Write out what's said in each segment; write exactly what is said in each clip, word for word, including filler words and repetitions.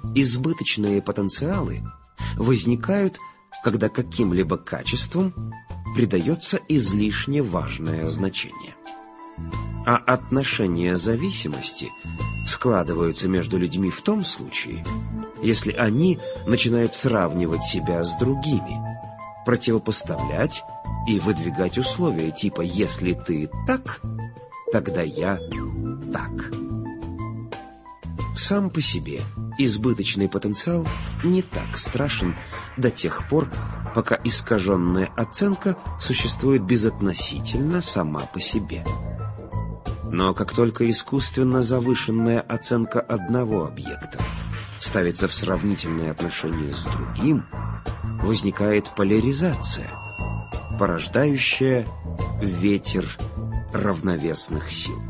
Избыточные потенциалы возникают, когда каким-либо качествам придается излишне важное значение. А отношения зависимости складываются между людьми в том случае, если они начинают сравнивать себя с другими, противопоставлять и выдвигать условия типа «если ты так, тогда я так». Сам по себе избыточный потенциал не так страшен до тех пор, пока искаженная оценка существует безотносительно сама по себе. Но как только искусственно завышенная оценка одного объекта ставится в сравнительное отношение с другим, возникает поляризация, порождающая ветер равновесных сил.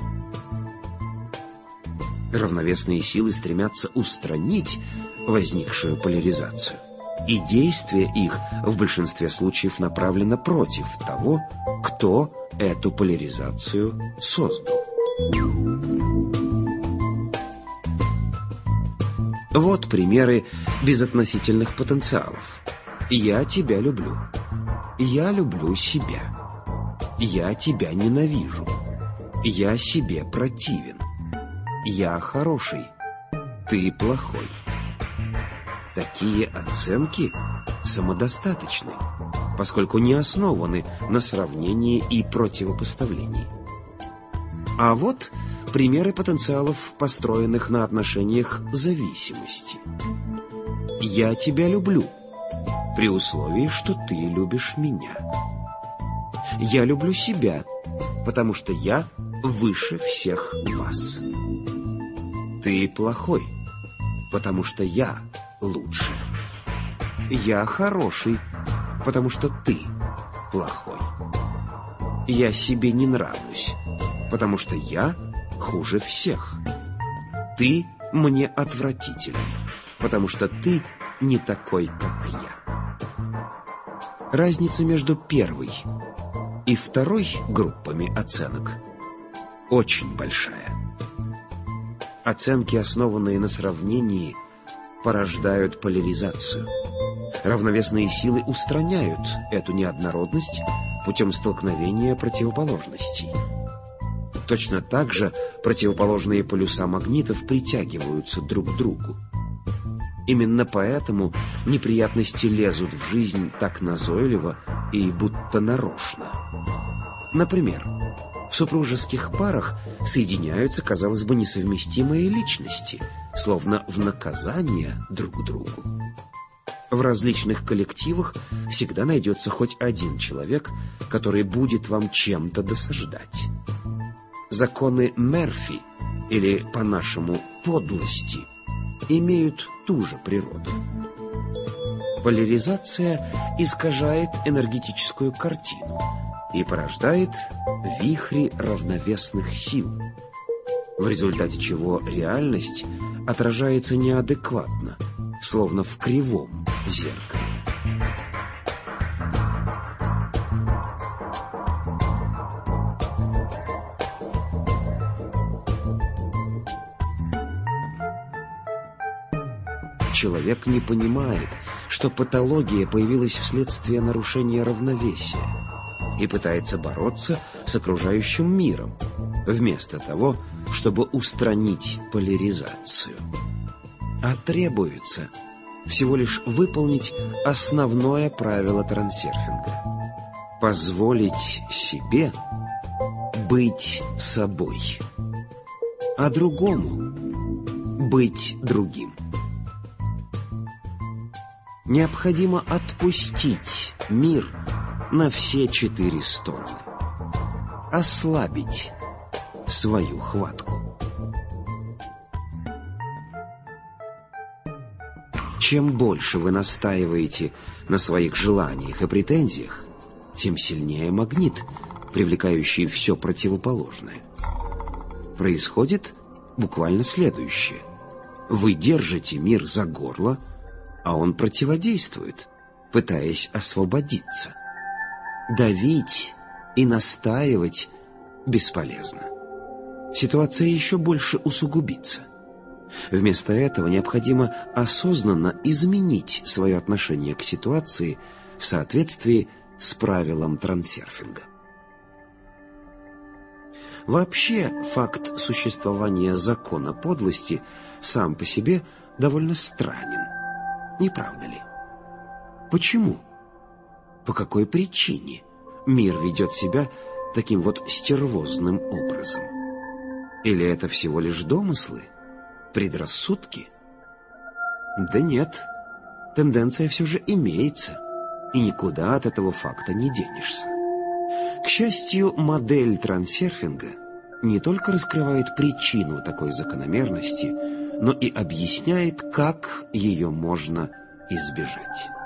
Равновесные силы стремятся устранить возникшую поляризацию, и действие их в большинстве случаев направлено против того, кто эту поляризацию создал. Вот примеры безотносительных потенциалов. Я тебя люблю. Я люблю себя. Я тебя ненавижу. Я себе противен. Я хороший. Ты плохой. Такие оценки самодостаточны, поскольку не основаны на сравнении и противопоставлении. А вот примеры потенциалов, построенных на отношениях зависимости. Я тебя люблю, при условии, что ты любишь меня. Я люблю себя, потому что я выше всех вас. Ты плохой, потому что я лучше. Я хороший, потому что ты плохой. Я себе не нравлюсь, потому что я хуже всех. Ты мне отвратителен, потому что ты не такой, как я. Разница между первой и второй группами оценок очень большая. Оценки, основанные на сравнении, порождают поляризацию. Равновесные силы устраняют эту неоднородность путем столкновения противоположностей. Точно так же противоположные полюса магнитов притягиваются друг к другу. Именно поэтому неприятности лезут в жизнь так назойливо и будто нарочно. Например, в супружеских парах соединяются, казалось бы, несовместимые личности, словно в наказание друг другу. В различных коллективах всегда найдется хоть один человек, который будет вам чем-то досаждать. Законы Мерфи, или по-нашему подлости, имеют ту же природу. Поляризация искажает энергетическую картину и порождает вихри равновесных сил, в результате чего реальность отражается неадекватно, словно в кривом зеркале. Человек не понимает, что патология появилась вследствие нарушения равновесия, и пытается бороться с окружающим миром, вместо того, чтобы устранить поляризацию. А требуется всего лишь выполнить основное правило трансерфинга – позволить себе быть собой, а другому быть другим. Необходимо отпустить мир на все четыре стороны, ослабить свою хватку. Чем больше вы настаиваете на своих желаниях и претензиях, тем сильнее магнит, привлекающий все противоположное. Происходит буквально следующее. Вы держите мир за горло, а он противодействует, пытаясь освободиться. Давить и настаивать бесполезно. Ситуация еще больше усугубится. Вместо этого необходимо осознанно изменить свое отношение к ситуации в соответствии с правилом трансерфинга. Вообще, факт существования закона подлости сам по себе довольно странен. Не правда ли? Почему? По какой причине мир ведет себя таким вот стервозным образом? Или это всего лишь домыслы? Предрассудки? Да нет, тенденция все же имеется, и никуда от этого факта не денешься. К счастью, модель трансерфинга не только раскрывает причину такой закономерности, но и объясняет, как ее можно избежать.